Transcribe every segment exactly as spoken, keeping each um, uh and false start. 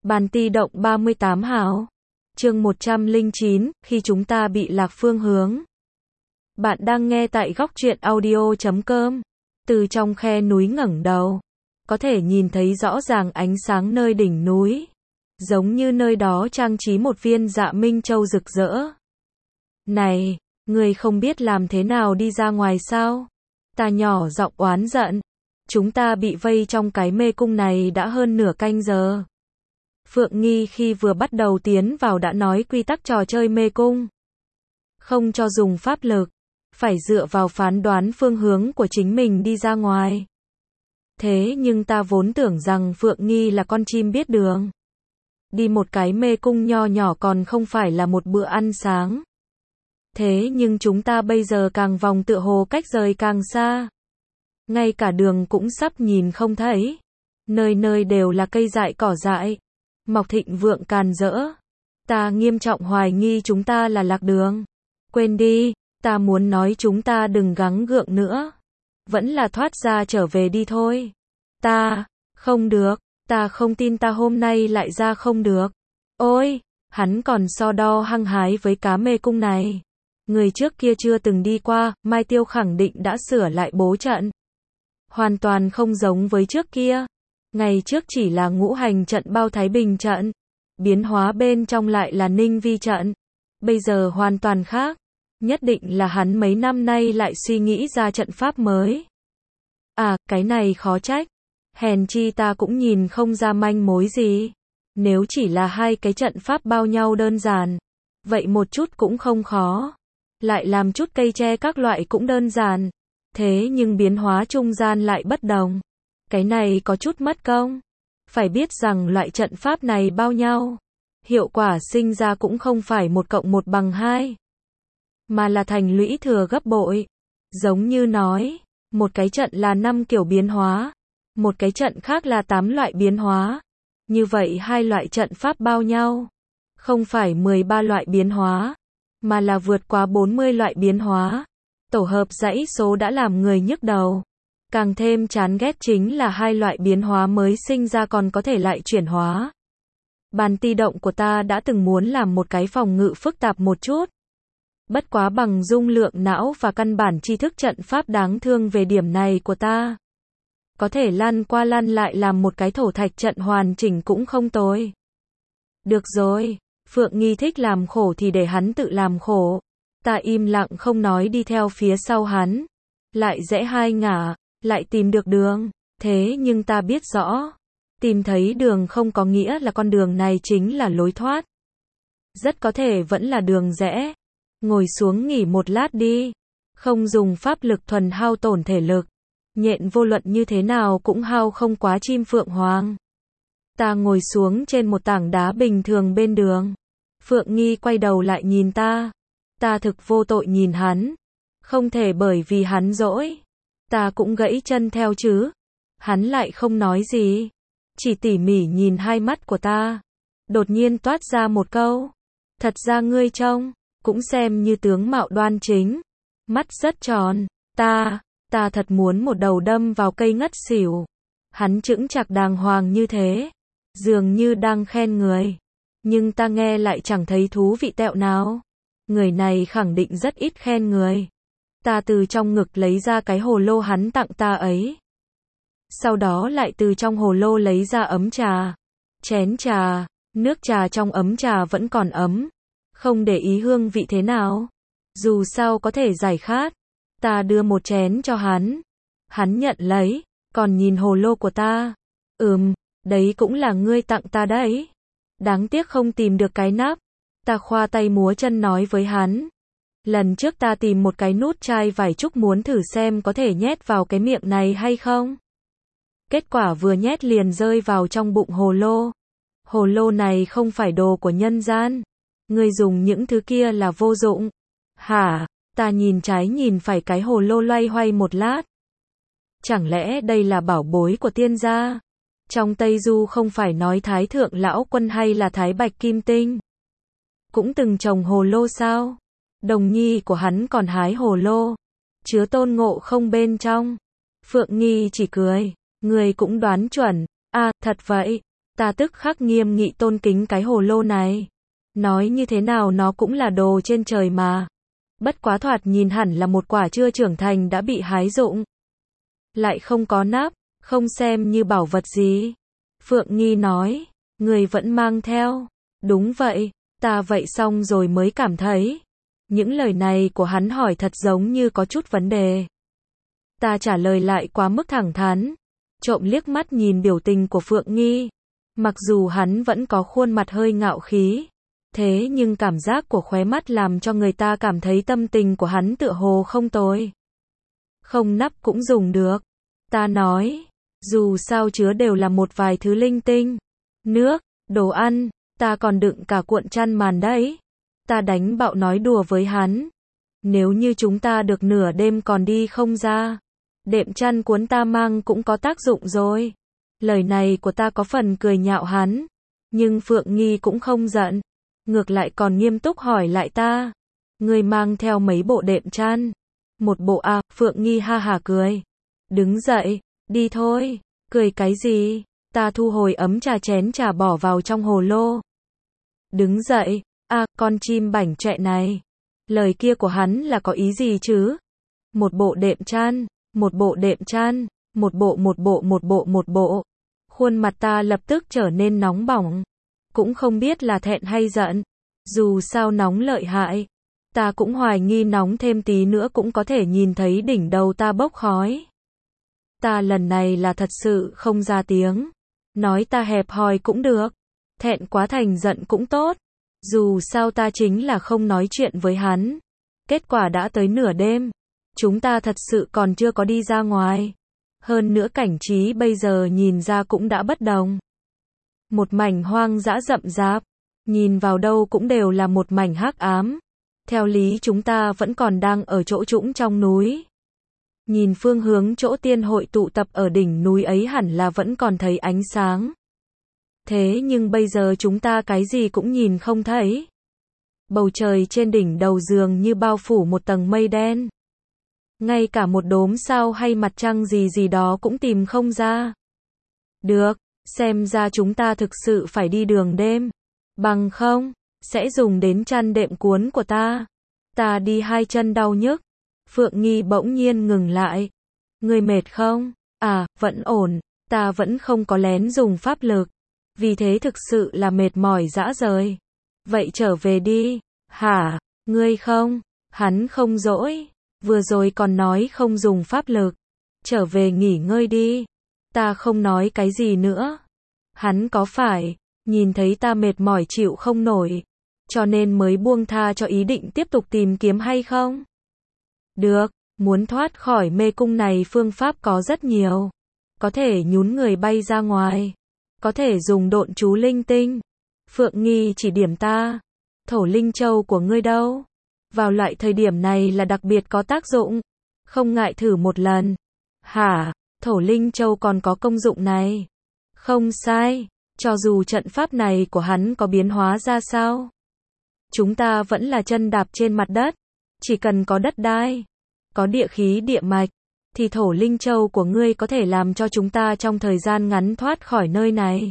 Bàn ti động ba mươi tám hào. Chương một trăm lẻ chín, khi chúng ta bị lạc phương hướng. Bạn đang nghe tại góc truyện audio chấm com. Từ trong khe núi ngẩng đầu, có thể nhìn thấy rõ ràng ánh sáng nơi đỉnh núi, giống như nơi đó trang trí một viên dạ minh châu rực rỡ. Này, ngươi không biết làm thế nào đi ra ngoài sao? Ta nhỏ giọng oán giận. Chúng ta bị vây trong cái mê cung này đã hơn nửa canh giờ. Phượng Nghi khi vừa bắt đầu tiến vào đã nói quy tắc trò chơi mê cung. Không cho dùng pháp lực, phải dựa vào phán đoán phương hướng của chính mình đi ra ngoài. Thế nhưng ta vốn tưởng rằng Phượng Nghi là con chim biết đường. Đi một cái mê cung nho nhỏ còn không phải là một bữa ăn sáng. Thế nhưng chúng ta bây giờ càng vòng tựa hồ cách rời càng xa. Ngay cả đường cũng sắp nhìn không thấy. Nơi nơi đều là cây dại cỏ dại, mọc thịnh vượng càn rỡ. Ta nghiêm trọng hoài nghi chúng ta là lạc đường. Quên đi, ta muốn nói chúng ta đừng gắng gượng nữa. Vẫn là thoát ra trở về đi thôi. Ta, không được, ta không tin ta hôm nay lại ra không được. Ôi, hắn còn so đo hăng hái với cá mê cung này. Người trước kia chưa từng đi qua, Mai Tiêu khẳng định đã sửa lại bố trận. Hoàn toàn không giống với trước kia. Ngày trước chỉ là ngũ hành trận bao Thái Bình trận. Biến hóa bên trong lại là Ninh Vi trận. Bây giờ hoàn toàn khác. Nhất định là hắn mấy năm nay lại suy nghĩ ra trận pháp mới. À, cái này khó trách. Hèn chi ta cũng nhìn không ra manh mối gì. Nếu chỉ là hai cái trận pháp bao nhau đơn giản, vậy một chút cũng không khó. Lại làm chút cây tre các loại cũng đơn giản. Thế nhưng biến hóa trung gian lại bất đồng. Cái này có chút mất công. Phải biết rằng loại trận pháp này bao nhau. Hiệu quả sinh ra cũng không phải một cộng một bằng hai. Mà là thành lũy thừa gấp bội. Giống như nói, một cái trận là năm kiểu biến hóa. Một cái trận khác là tám loại biến hóa. Như vậy hai loại trận pháp bao nhau. Không phải mười ba loại biến hóa. Mà là vượt qua bốn mươi loại biến hóa. Tổ hợp dãy số đã làm người nhức đầu. Càng thêm chán ghét chính là hai loại biến hóa mới sinh ra còn có thể lại chuyển hóa. Bàn ti động của ta đã từng muốn làm một cái phòng ngự phức tạp một chút. Bất quá bằng dung lượng não và căn bản tri thức trận pháp đáng thương về điểm này của ta. Có thể lăn qua lăn lại làm một cái thổ thạch trận hoàn chỉnh cũng không tồi. Được rồi, Phượng Nghi thích làm khổ thì để hắn tự làm khổ. Ta im lặng không nói đi theo phía sau hắn. Lại rẽ hai ngả, lại tìm được đường. Thế nhưng ta biết rõ, tìm thấy đường không có nghĩa là con đường này chính là lối thoát. Rất có thể vẫn là đường rẽ. Ngồi xuống nghỉ một lát đi. Không dùng pháp lực thuần hao tổn thể lực. Nhện vô luận như thế nào cũng hao không quá chim phượng hoàng. Ta ngồi xuống trên một tảng đá bình thường bên đường. Phượng Nghi quay đầu lại nhìn ta. Ta thực vô tội nhìn hắn. Không thể bởi vì hắn dỗi. Ta cũng gãy chân theo chứ. Hắn lại không nói gì. Chỉ tỉ mỉ nhìn hai mắt của ta. Đột nhiên toát ra một câu. Thật ra ngươi trông, cũng xem như tướng mạo đoan chính. Mắt rất tròn. Ta, ta thật muốn một đầu đâm vào cây ngất xỉu. Hắn chững chạc đàng hoàng như thế. Dường như đang khen người. Nhưng ta nghe lại chẳng thấy thú vị tẹo nào. Người này khẳng định rất ít khen người. Ta từ trong ngực lấy ra cái hồ lô hắn tặng ta ấy. Sau đó lại từ trong hồ lô lấy ra ấm trà. Chén trà, nước trà trong ấm trà vẫn còn ấm. Không để ý hương vị thế nào. Dù sao có thể giải khát. Ta đưa một chén cho hắn. Hắn nhận lấy, còn nhìn hồ lô của ta. Ừm, đấy cũng là ngươi tặng ta đấy. Đáng tiếc không tìm được cái nắp. Ta khoa tay múa chân nói với hắn. Lần trước ta tìm một cái nút chai vải trúc muốn thử xem có thể nhét vào cái miệng này hay không. Kết quả vừa nhét liền rơi vào trong bụng hồ lô. Hồ lô này không phải đồ của nhân gian. Ngươi dùng những thứ kia là vô dụng. Hả? Ta nhìn trái nhìn phải cái hồ lô loay hoay một lát. Chẳng lẽ đây là bảo bối của tiên gia? Trong Tây Du không phải nói Thái Thượng Lão Quân hay là Thái Bạch Kim Tinh cũng từng trồng hồ lô sao? Đồng nhi của hắn còn hái hồ lô, chứa Tôn Ngộ Không bên trong. Phượng Nghi chỉ cười, người cũng đoán chuẩn. À, thật vậy. Ta tức khắc nghiêm nghị tôn kính cái hồ lô này. Nói như thế nào nó cũng là đồ trên trời mà. Bất quá thoạt nhìn hẳn là một quả chưa trưởng thành đã bị hái rụng. Lại không có nắp, không xem như bảo vật gì. Phượng Nghi nói, người vẫn mang theo. Đúng vậy, ta vậy xong rồi mới cảm thấy. Những lời này của hắn hỏi thật giống như có chút vấn đề. Ta trả lời lại quá mức thẳng thắn. Trộm liếc mắt nhìn biểu tình của Phượng Nghi. Mặc dù hắn vẫn có khuôn mặt hơi ngạo khí. Thế nhưng cảm giác của khóe mắt làm cho người ta cảm thấy tâm tình của hắn tựa hồ không tồi. Không nắp cũng dùng được. Ta nói, dù sao chứa đều là một vài thứ linh tinh. Nước, đồ ăn, ta còn đựng cả cuộn chăn màn đấy. Ta đánh bạo nói đùa với hắn. Nếu như chúng ta được nửa đêm còn đi không ra, đệm chăn cuốn ta mang cũng có tác dụng rồi. Lời này của ta có phần cười nhạo hắn. Nhưng Phượng Nghi cũng không giận. Ngược lại còn nghiêm túc hỏi lại ta. Người mang theo mấy bộ đệm chăn? Một bộ à, Phượng Nghi ha hả cười. Đứng dậy, đi thôi. Cười cái gì? Ta thu hồi ấm trà chén trà bỏ vào trong hồ lô. Đứng dậy, à, con chim bảnh trẹ này. Lời kia của hắn là có ý gì chứ? Một bộ đệm chăn, một bộ đệm chăn, một bộ một bộ một bộ một bộ. Khuôn mặt ta lập tức trở nên nóng bỏng. Cũng không biết là thẹn hay giận. Dù sao nóng lợi hại. Ta cũng hoài nghi nóng thêm tí nữa cũng có thể nhìn thấy đỉnh đầu ta bốc khói. Ta lần này là thật sự không ra tiếng. Nói ta hẹp hòi cũng được. Thẹn quá thành giận cũng tốt. Dù sao ta chính là không nói chuyện với hắn. Kết quả đã tới nửa đêm. Chúng ta thật sự còn chưa có đi ra ngoài. Hơn nữa cảnh trí bây giờ nhìn ra cũng đã bất đồng. Một mảnh hoang dã rậm rạp. Nhìn vào đâu cũng đều là một mảnh hắc ám. Theo lý chúng ta vẫn còn đang ở chỗ trũng trong núi. Nhìn phương hướng chỗ tiên hội tụ tập ở đỉnh núi ấy hẳn là vẫn còn thấy ánh sáng. Thế nhưng bây giờ chúng ta cái gì cũng nhìn không thấy. Bầu trời trên đỉnh đầu dường như bao phủ một tầng mây đen. Ngay cả một đốm sao hay mặt trăng gì gì đó cũng tìm không ra. Được, xem ra chúng ta thực sự phải đi đường đêm. Bằng không, sẽ dùng đến chăn đệm cuốn của ta. Ta đi hai chân đau nhức. Phượng Nghi bỗng nhiên ngừng lại. Ngươi mệt không? À, vẫn ổn. Ta vẫn không có lén dùng pháp lực. Vì thế thực sự là mệt mỏi dã rời. Vậy trở về đi. Hả? Ngươi không? Hắn không dỗi. Vừa rồi còn nói không dùng pháp lực. Trở về nghỉ ngơi đi. Ta không nói cái gì nữa. Hắn có phải nhìn thấy ta mệt mỏi chịu không nổi, cho nên mới buông tha cho ý định tiếp tục tìm kiếm hay không? Được, muốn thoát khỏi mê cung này phương pháp có rất nhiều. Có thể nhún người bay ra ngoài. Có thể dùng độn chú linh tinh. Phượng Nghi chỉ điểm ta. Thổ linh châu của ngươi đâu? Vào loại thời điểm này là đặc biệt có tác dụng. Không ngại thử một lần. Hả? Thổ linh châu còn có công dụng này? Không sai. Cho dù trận pháp này của hắn có biến hóa ra sao, chúng ta vẫn là chân đạp trên mặt đất. Chỉ cần có đất đai, có địa khí địa mạch, thì thổ linh châu của ngươi có thể làm cho chúng ta trong thời gian ngắn thoát khỏi nơi này.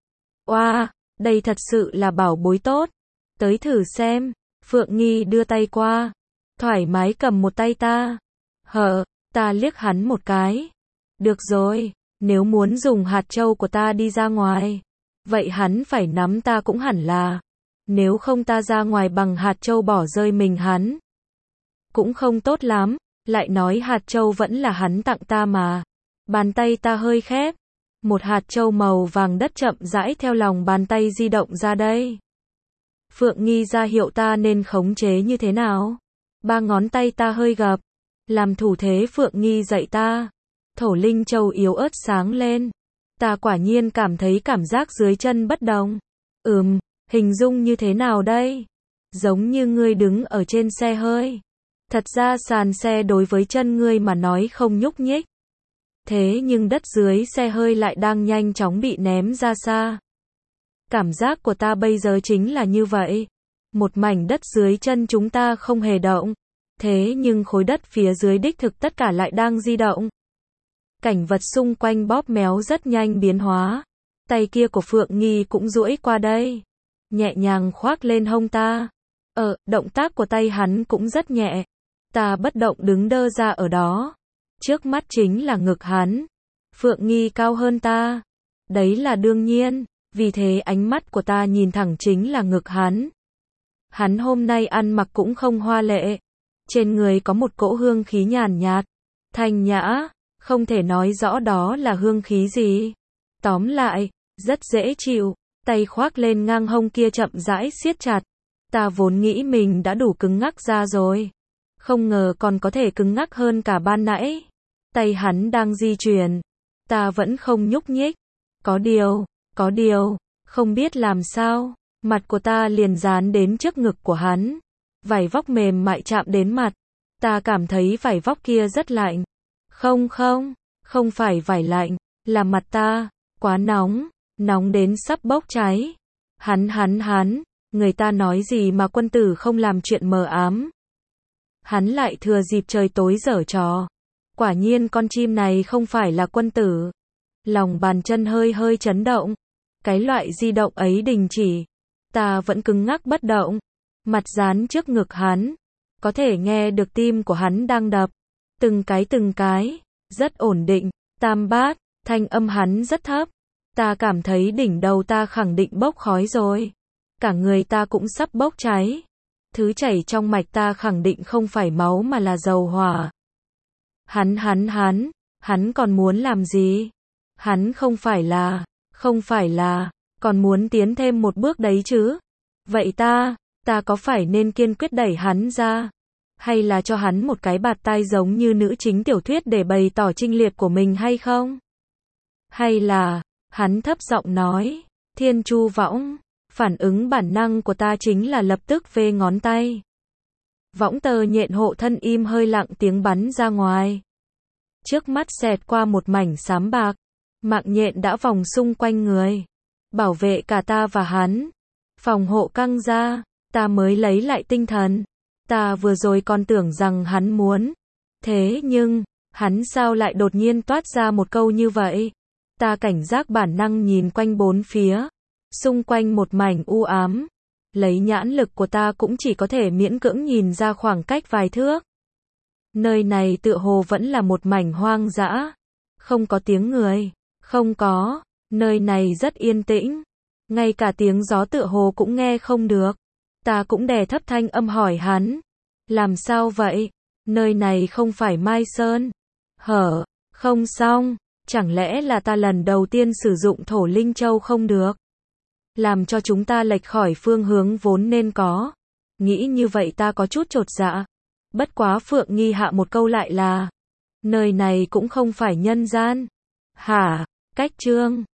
Oa, wow, đây thật sự là bảo bối tốt. Tới thử xem. Phượng Nghi đưa tay qua, thoải mái cầm một tay ta. Hờ, ta liếc hắn một cái. Được rồi, nếu muốn dùng hạt châu của ta đi ra ngoài, vậy hắn phải nắm ta cũng hẳn là. Nếu không ta ra ngoài bằng hạt châu bỏ rơi mình hắn. Cũng không tốt lắm, lại nói hạt châu vẫn là hắn tặng ta mà. Bàn tay ta hơi khép. Một hạt châu màu vàng đất chậm rãi theo lòng bàn tay di động ra đây. Phượng Nghi ra hiệu ta nên khống chế như thế nào. Ba ngón tay ta hơi gập. Làm thủ thế Phượng Nghi dạy ta. Thổ linh châu yếu ớt sáng lên. Ta quả nhiên cảm thấy cảm giác dưới chân bất đồng. Ừm, hình dung như thế nào đây? Giống như ngươi đứng ở trên xe hơi. Thật ra sàn xe đối với chân ngươi mà nói không nhúc nhích. Thế nhưng đất dưới xe hơi lại đang nhanh chóng bị ném ra xa. Cảm giác của ta bây giờ chính là như vậy. Một mảnh đất dưới chân chúng ta không hề động. Thế nhưng khối đất phía dưới đích thực tất cả lại đang di động. Cảnh vật xung quanh bóp méo rất nhanh biến hóa. Tay kia của Phượng Nghi cũng duỗi qua đây, nhẹ nhàng khoác lên hông ta. Ờ, động tác của tay hắn cũng rất nhẹ. Ta bất động đứng đơ ra ở đó. Trước mắt chính là ngực hắn. Phượng Nghi cao hơn ta. Đấy là đương nhiên, vì thế ánh mắt của ta nhìn thẳng chính là ngực hắn. Hắn hôm nay ăn mặc cũng không hoa lệ. Trên người có một cỗ hương khí nhàn nhạt, thanh nhã, không thể nói rõ đó là hương khí gì. Tóm lại, rất dễ chịu, tay khoác lên ngang hông kia chậm rãi siết chặt. Ta vốn nghĩ mình đã đủ cứng ngắc ra rồi. Không ngờ còn có thể cứng ngắc hơn cả ban nãy. Tay hắn đang di chuyển. Ta vẫn không nhúc nhích. Có điều, có điều, không biết làm sao. Mặt của ta liền dán đến trước ngực của hắn. Vải vóc mềm mại chạm đến mặt. Ta cảm thấy vải vóc kia rất lạnh. Không không, không phải vải lạnh, là mặt ta. Quá nóng, nóng đến sắp bốc cháy. Hắn hắn hắn, người ta nói gì mà quân tử không làm chuyện mờ ám. Hắn lại thừa dịp trời tối giở trò. Quả nhiên con chim này không phải là quân tử. Lòng bàn chân hơi hơi chấn động. Cái loại di động ấy đình chỉ. Ta vẫn cứng ngắc bất động. Mặt dán trước ngực hắn. Có thể nghe được tim của hắn đang đập. Từng cái từng cái. Rất ổn định. Tam bát. Thanh âm hắn rất thấp. Ta cảm thấy đỉnh đầu ta khẳng định bốc khói rồi. Cả người ta cũng sắp bốc cháy. Thứ chảy trong mạch ta khẳng định không phải máu mà là dầu hỏa. Hắn hắn hắn. Hắn còn muốn làm gì? Hắn không phải là, không phải là, còn muốn tiến thêm một bước đấy chứ. Vậy ta, ta có phải nên kiên quyết đẩy hắn ra? Hay là cho hắn một cái bạt tai giống như nữ chính tiểu thuyết để bày tỏ chinh liệt của mình hay không? Hay là, hắn thấp giọng nói, Thiên Chu Võng, phản ứng bản năng của ta chính là lập tức vê ngón tay. Võng tờ nhện hộ thân im hơi lặng tiếng bắn ra ngoài. Trước mắt xẹt qua một mảnh xám bạc. Mạng nhện đã vòng xung quanh người. Bảo vệ cả ta và hắn. Phòng hộ căng ra. Ta mới lấy lại tinh thần. Ta vừa rồi còn tưởng rằng hắn muốn. Thế nhưng, hắn sao lại đột nhiên toát ra một câu như vậy? Ta cảnh giác bản năng nhìn quanh bốn phía. Xung quanh một mảnh u ám. Lấy nhãn lực của ta cũng chỉ có thể miễn cưỡng nhìn ra khoảng cách vài thước. Nơi này tựa hồ vẫn là một mảnh hoang dã. Không có tiếng người. Không có. Nơi này rất yên tĩnh. Ngay cả tiếng gió tựa hồ cũng nghe không được. Ta cũng đè thấp thanh âm hỏi hắn. Làm sao vậy? Nơi này không phải Mai Sơn. Hở. Không xong. Chẳng lẽ là ta lần đầu tiên sử dụng thổ linh châu không được? Làm cho chúng ta lệch khỏi phương hướng vốn nên có. Nghĩ như vậy ta có chút chột dạ. Bất quá Phượng Nghi hạ một câu lại là. Nơi này cũng không phải nhân gian. Hả? Cách chương.